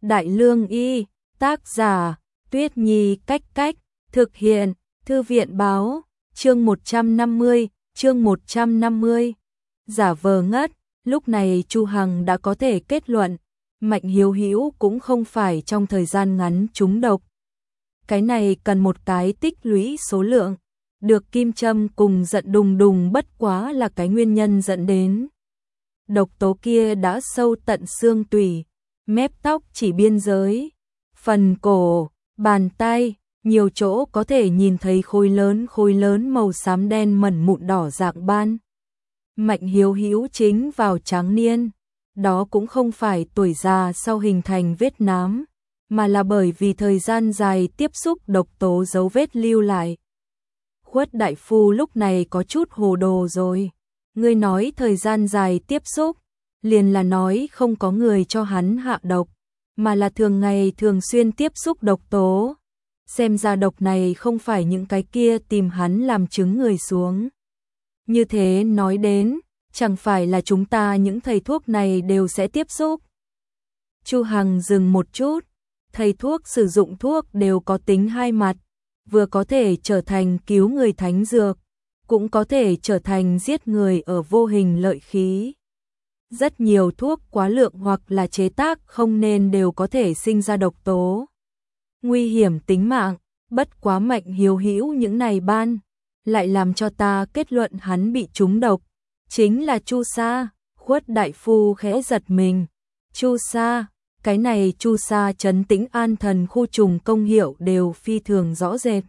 Đại Lương Y, tác giả, Tuyết Nhi Cách Cách, thực hiện, Thư viện báo, chương 150. Giả vờ ngất, lúc này Chu Hằng đã có thể kết luận, Mạnh Hiếu Hữu cũng không phải trong thời gian ngắn trúng độc. Cái này cần một cái tích lũy số lượng, được kim châm cùng giận đùng đùng bất quá là cái nguyên nhân dẫn đến. Độc tố kia đã sâu tận xương tủy, mép tóc chỉ biên giới, phần cổ, bàn tay, nhiều chỗ có thể nhìn thấy khối lớn màu xám đen mẩn mụn đỏ dạng ban. Mạnh Hiếu Hữu chính vào tráng niên, đó cũng không phải tuổi già sau hình thành vết nám, mà là bởi vì thời gian dài tiếp xúc độc tố dấu vết lưu lại. Khuất đại phu lúc này có chút hồ đồ rồi. Ngươi nói thời gian dài tiếp xúc, liền là nói không có người cho hắn hạ độc, mà là thường ngày thường xuyên tiếp xúc độc tố. Xem ra độc này không phải những cái kia tìm hắn làm chứng người xuống. Như thế nói đến, chẳng phải là chúng ta những thầy thuốc này đều sẽ tiếp xúc. Chu Hằng dừng một chút, thầy thuốc sử dụng thuốc đều có tính hai mặt, vừa có thể trở thành cứu người thánh dược, cũng có thể trở thành giết người ở vô hình lợi khí. Rất nhiều thuốc quá lượng hoặc là chế tác không nên đều có thể sinh ra độc tố, nguy hiểm tính mạng, bất quá Mạnh Hiếu Hữu những này ban, lại làm cho ta kết luận hắn bị trúng độc, chính là chu sa. Khuất đại phu khẽ giật mình, chu sa, cái này chu sa trấn tĩnh an thần khu trùng công hiệu đều phi thường rõ rệt.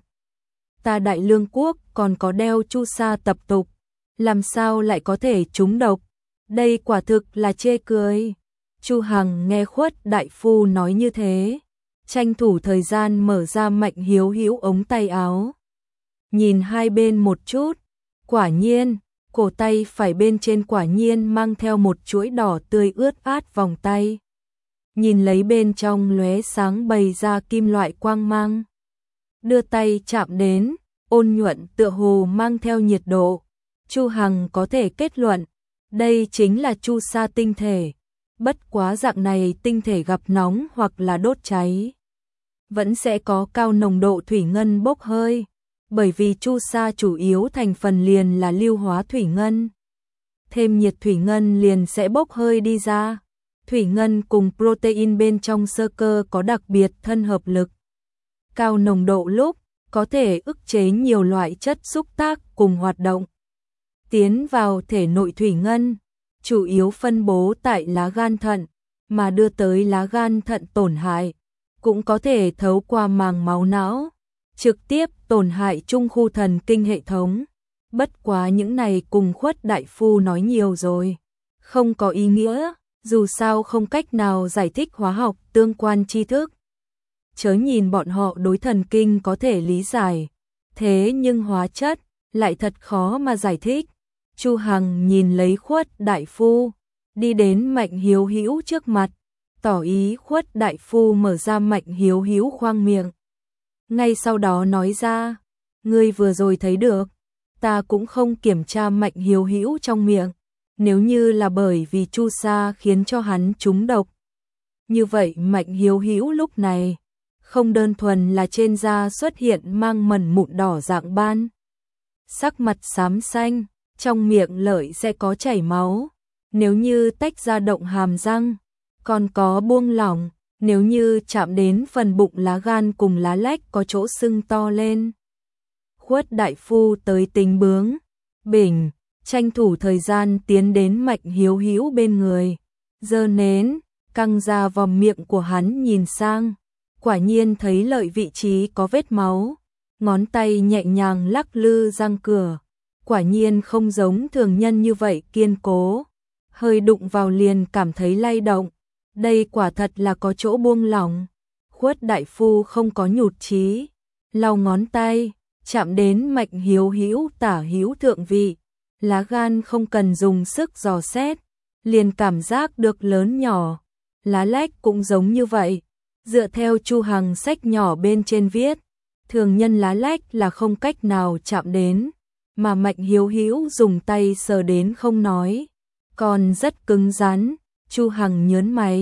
Ta Đại Lương quốc còn có đeo chu sa tập tục, làm sao lại có thể trúng độc? Đây quả thực là chê cười. Chu Hằng nghe Khuất đại phu nói như thế, tranh thủ thời gian mở ra Mạnh Hiếu Hữu ống tay áo, nhìn hai bên một chút, quả nhiên, cổ tay phải bên trên quả nhiên mang theo một chuỗi đỏ tươi ướt át vòng tay. Nhìn lấy bên trong lóe sáng bày ra kim loại quang mang. Đưa tay chạm đến, ôn nhuận tựa hồ mang theo nhiệt độ. Chu Hằng có thể kết luận, đây chính là chu sa tinh thể. Bất quá dạng này tinh thể gặp nóng hoặc là đốt cháy, vẫn sẽ có cao nồng độ thủy ngân bốc hơi, bởi vì chu sa chủ yếu thành phần liền là lưu hóa thủy ngân. Thêm nhiệt thủy ngân liền sẽ bốc hơi đi ra. Thủy ngân cùng protein bên trong xơ cơ có đặc biệt thân hợp lực. Cao nồng độ lúc có thể ức chế nhiều loại chất xúc tác cùng hoạt động. Tiến vào thể nội thủy ngân, chủ yếu phân bố tại lá gan thận, mà đưa tới lá gan thận tổn hại, cũng có thể thấu qua màng máu não, trực tiếp tổn hại trung khu thần kinh hệ thống. Bất quá những này cùng Khuất đại phu nói nhiều rồi, không có ý nghĩa. Dù sao không cách nào giải thích hóa học tương quan tri thức. Chớ nhìn bọn họ đối thần kinh có thể lý giải, thế nhưng hóa chất lại thật khó mà giải thích. Chu Hằng nhìn lấy Khuất đại phu, đi đến Mạnh Hiếu Hữu trước mặt, tỏ ý Khuất đại phu mở ra Mạnh Hiếu Hữu khoang miệng. Ngay sau đó nói ra, ngươi vừa rồi thấy được, ta cũng không kiểm tra Mạnh Hiếu Hữu trong miệng. Nếu như là bởi vì chu sa khiến cho hắn trúng độc, như vậy Mạnh Hiếu Hữu lúc này không đơn thuần là trên da xuất hiện mang mẩn mụn đỏ dạng ban, sắc mặt xám xanh, trong miệng lợi sẽ có chảy máu, nếu như tách ra động hàm răng, còn có buông lỏng, nếu như chạm đến phần bụng lá gan cùng lá lách có chỗ sưng to lên. Khuất đại phu tới tính bướng, bỉnh, tranh thủ thời gian tiến đến Mạnh Hiếu Hữu bên người, giơ nến, căng ra vòng miệng của hắn nhìn sang, quả nhiên thấy lợi vị trí có vết máu, ngón tay nhẹ nhàng lắc lư răng cửa, quả nhiên không giống thường nhân như vậy kiên cố, hơi đụng vào liền cảm thấy lay động, đây quả thật là có chỗ buông lỏng. Khuất đại phu không có nhụt chí, lau ngón tay, chạm đến Mạnh Hiếu Hữu tả hữu thượng vị. Lá gan không cần dùng sức dò xét, liền cảm giác được lớn nhỏ. Lá lách cũng giống như vậy. Dựa theo Chu Hằng sách nhỏ bên trên viết, thường nhân lá lách là không cách nào chạm đến, mà Mạnh Hiếu Hữu dùng tay sờ đến không nói, còn rất cứng rắn. Chu Hằng nhớn mày,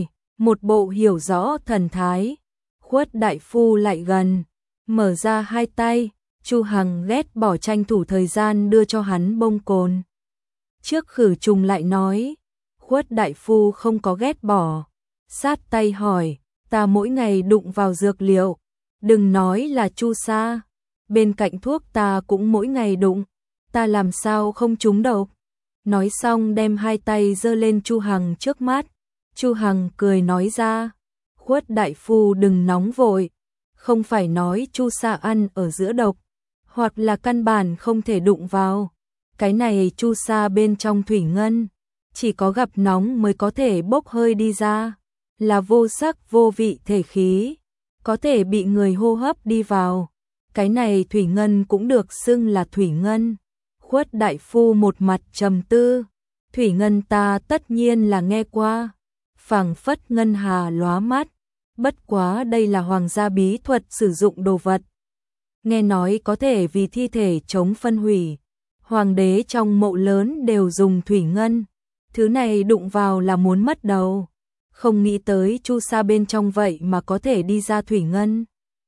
một bộ hiểu rõ thần thái. Khuất đại phu lại gần, mở ra hai tay, Chu Hằng ghét bỏ tranh thủ thời gian đưa cho hắn bông cồn. Trước khử trùng lại nói, Khuất đại phu không có ghét bỏ, sát tay hỏi, ta mỗi ngày đụng vào dược liệu, đừng nói là chu sa, bên cạnh thuốc ta cũng mỗi ngày đụng, ta làm sao không trúng độc. Nói xong đem hai tay giơ lên Chu Hằng trước mắt. Chu Hằng cười nói ra, Khuất đại phu đừng nóng vội, không phải nói chu sa ăn ở giữa độc, hoặc là căn bản không thể đụng vào. Cái này chu sa bên trong thủy ngân, chỉ có gặp nóng mới có thể bốc hơi đi ra, là vô sắc vô vị thể khí, có thể bị người hô hấp đi vào. Cái này thủy ngân cũng được xưng là thủy ngân. Khuất đại phu một mặt trầm tư, thủy ngân ta tất nhiên là nghe qua, phảng phất ngân hà lóa mắt, bất quá đây là hoàng gia bí thuật sử dụng đồ vật. Nghe nói có thể vì thi thể chống phân hủy, hoàng đế trong mộ lớn đều dùng thủy ngân, thứ này đụng vào là muốn mất đầu, không nghĩ tới chu sa bên trong vậy mà có thể đi ra thủy ngân.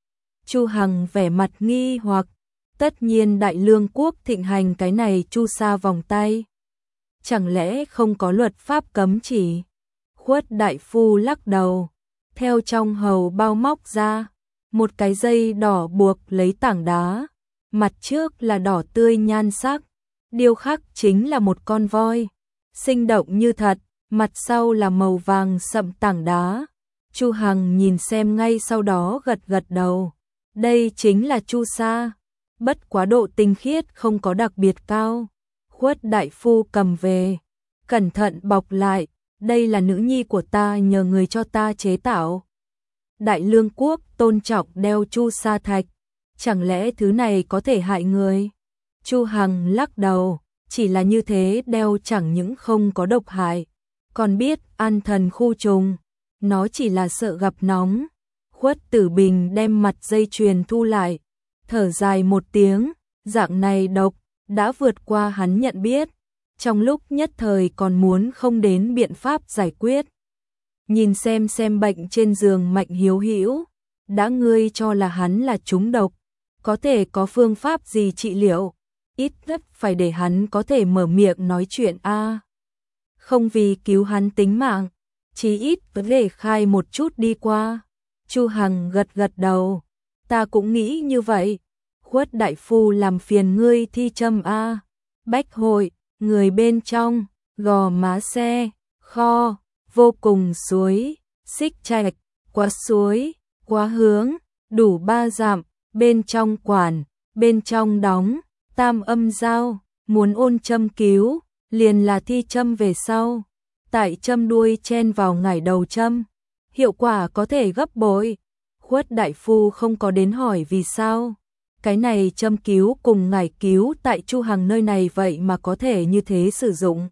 Chu Hằng vẻ mặt nghi hoặc, tất nhiên Đại Lương quốc thịnh hành cái này chu sa vòng tay, chẳng lẽ không có luật pháp cấm chỉ? Khuất đại phu lắc đầu, theo trong hầu bao móc ra một cái dây đỏ buộc lấy tảng đá, mặt trước là đỏ tươi nhan sắc, điêu khắc chính là một con voi, sinh động như thật, mặt sau là màu vàng sậm tảng đá. Chu Hằng nhìn xem ngay sau đó gật gật đầu, đây chính là chu sa, bất quá độ tinh khiết không có đặc biệt cao. Khuất đại phu cầm về, cẩn thận bọc lại, đây là nữ nhi của ta nhờ người cho ta chế tạo. Đại Lương quốc tôn trọng đeo chu sa thạch, chẳng lẽ thứ này có thể hại người? Chu Hằng lắc đầu, chỉ là như thế đeo chẳng những không có độc hại, còn biết an thần khu trùng, nó chỉ là sợ gặp nóng. Khuất Tử Bình đem mặt dây chuyền thu lại, thở dài một tiếng, dạng này độc, đã vượt qua hắn nhận biết, trong lúc nhất thời còn muốn không đến biện pháp giải quyết. Nhìn xem bệnh trên giường Mạnh Hiếu Hữu, đã ngươi cho là hắn là trúng độc, có thể có phương pháp gì trị liệu, ít nhất phải để hắn có thể mở miệng nói chuyện a. Không vì cứu hắn tính mạng, chí ít vấn đề khai một chút đi qua. Chu Hằng gật gật đầu, ta cũng nghĩ như vậy. Khuất đại phu làm phiền ngươi thi châm a. Bách hội, người bên trong, Gò Má xe, kho, Vô Cùng suối, Xích Trạch, Quá suối, Quá hướng, đủ 3 dặm, bên trong quản, bên trong đóng, Tam Âm Giao, muốn ôn châm cứu, liền là thi châm về sau. Tại châm đuôi chen vào ngải đầu châm, hiệu quả có thể gấp bội. Khuất đại phu không có đến hỏi vì sao. Cái này châm cứu cùng ngải cứu tại Chu Hằng nơi này vậy mà có thể như thế sử dụng.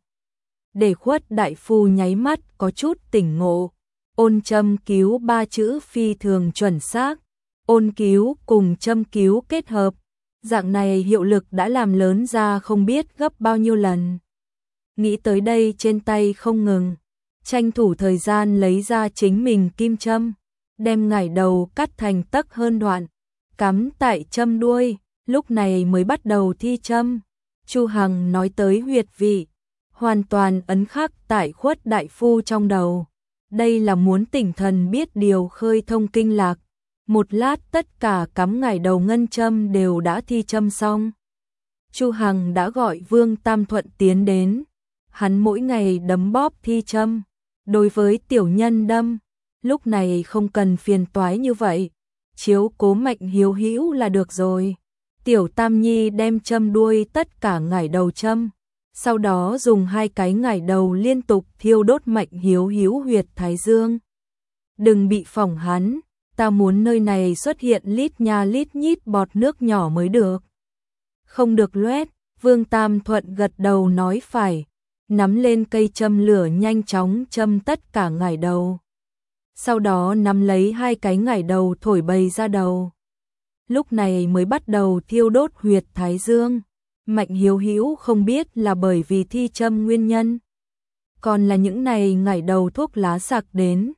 Để Khuất đại phu nháy mắt có chút tỉnh ngộ. Ôn châm cứu 3 chữ phi thường chuẩn xác. Ôn cứu cùng châm cứu kết hợp. Dạng này hiệu lực đã làm lớn ra không biết gấp bao nhiêu lần. Nghĩ tới đây trên tay không ngừng, tranh thủ thời gian lấy ra chính mình kim châm, đem ngải đầu cắt thành tấc hơn đoạn, cắm tại châm đuôi, lúc này mới bắt đầu thi châm. Chu Hằng nói tới huyệt vị, hoàn toàn ấn khắc tại Khuất đại phu trong đầu. Đây là muốn tỉnh thần biết điều khơi thông kinh lạc. Một lát tất cả cắm ngải đầu ngân châm đều đã thi châm xong. Chu Hằng đã gọi Vương Tam Thuận tiến đến. Hắn mỗi ngày đấm bóp thi châm. Đối với tiểu nhân đâm, lúc này không cần phiền toái như vậy, chiếu cố Mạnh Hiếu Hữu là được rồi. Tiểu Tam Nhi đem châm đuôi tất cả ngải đầu châm, sau đó dùng 2 cái ngải đầu liên tục thiêu đốt Mạnh Hiếu Hữu huyệt thái dương. Đừng bị phỏng hắn, ta muốn nơi này xuất hiện lít nha lít nhít bọt nước nhỏ mới được. Không được loét, Vương Tam Thuận gật đầu nói phải, nắm lên cây châm lửa nhanh chóng châm tất cả ngải đầu. Sau đó nắm lấy 2 cái ngải đầu thổi bầy ra đầu. Lúc này mới bắt đầu thiêu đốt huyệt thái dương. Mạnh Hiếu Hữu không biết là bởi vì thi châm nguyên nhân, còn là những này ngải đầu thuốc lá sặc đến.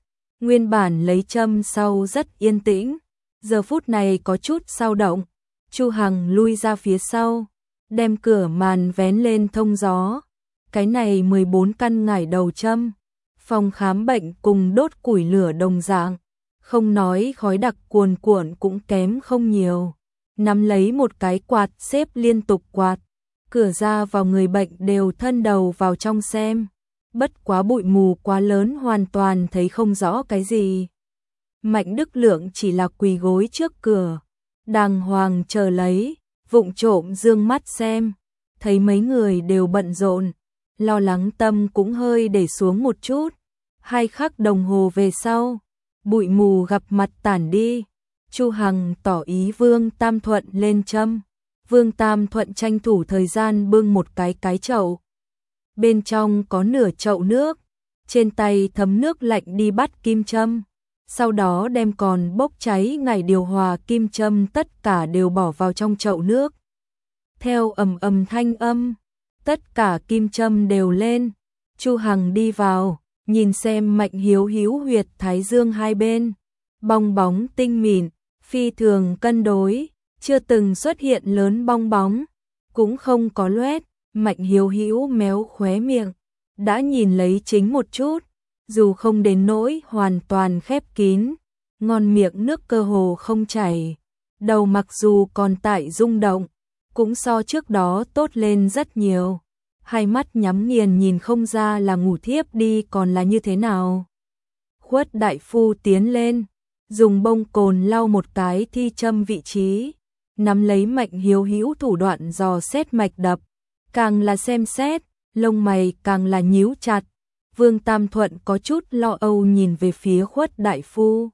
Nguyên bản lấy châm sau rất yên tĩnh, giờ phút này có chút dao động. Chu Hằng lui ra phía sau, đem cửa màn vén lên thông gió. Cái này 14 căn ngải đầu châm, phòng khám bệnh cùng đốt củi lửa đồng dạng, không nói khói đặc cuồn cuộn cũng kém không nhiều. Nắm lấy một cái quạt xếp liên tục quạt, cửa ra vào người bệnh đều thân đầu vào trong xem. Bất quá bụi mù quá lớn hoàn toàn thấy không rõ cái gì. Mạnh Đức Lượng chỉ là quỳ gối trước cửa, đàng hoàng chờ lấy, vụng trộm dương mắt xem, thấy mấy người đều bận rộn, lo lắng tâm cũng hơi để xuống một chút. 2 khắc đồng hồ về sau, bụi mù gặp mặt tản đi, Chu Hằng tỏ ý Vương Tam Thuận lên châm. Vương Tam Thuận tranh thủ thời gian bưng một cái chậu. Bên trong có nửa chậu nước, trên tay thấm nước lạnh đi bắt kim châm, sau đó đem còn bốc cháy ngải điều hòa kim châm tất cả đều bỏ vào trong chậu nước. Theo ầm ầm thanh âm, tất cả kim châm đều lên. Chu Hằng đi vào, nhìn xem Mạnh Hiếu Hữu huyệt thái dương hai bên, bong bóng tinh mịn, phi thường cân đối, chưa từng xuất hiện lớn bong bóng, cũng không có loét. Mạnh Hiếu Hữu méo khóe miệng, đã nhìn lấy chính một chút, dù không đến nỗi hoàn toàn khép kín, ngon miệng nước cơ hồ không chảy, đầu mặc dù còn tại rung động, cũng so trước đó tốt lên rất nhiều. Hai mắt nhắm nghiền nhìn không ra là ngủ thiếp đi còn là như thế nào. Khuất đại phu tiến lên, dùng bông cồn lau một cái thi châm vị trí, nắm lấy Mạnh Hiếu Hữu thủ đoạn dò xét mạch đập, càng là xem xét, lông mày càng là nhíu chặt. Vương Tam Thuận có chút lo âu nhìn về phía Khuất đại phu.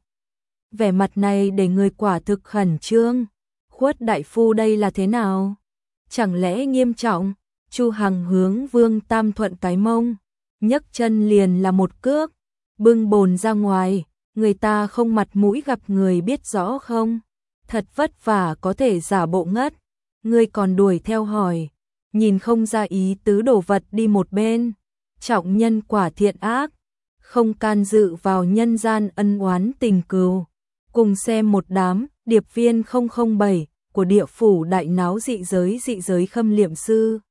Vẻ mặt này để người quả thực khẩn trương. Khuất đại phu đây là thế nào? Chẳng lẽ nghiêm trọng? Chu Hằng hướng Vương Tam Thuận cái mông, nhấc chân liền là một cước, bưng bồn ra ngoài, người ta không mặt mũi gặp người biết rõ không? Thật vất vả có thể giả bộ ngất, ngươi còn đuổi theo hỏi, nhìn không ra ý tứ đổ vật đi một bên, trọng nhân quả thiện ác, không can dự vào nhân gian ân oán tình cừu. Cùng xem một đám điệp viên 007 của địa phủ đại náo dị giới khâm liệm sư.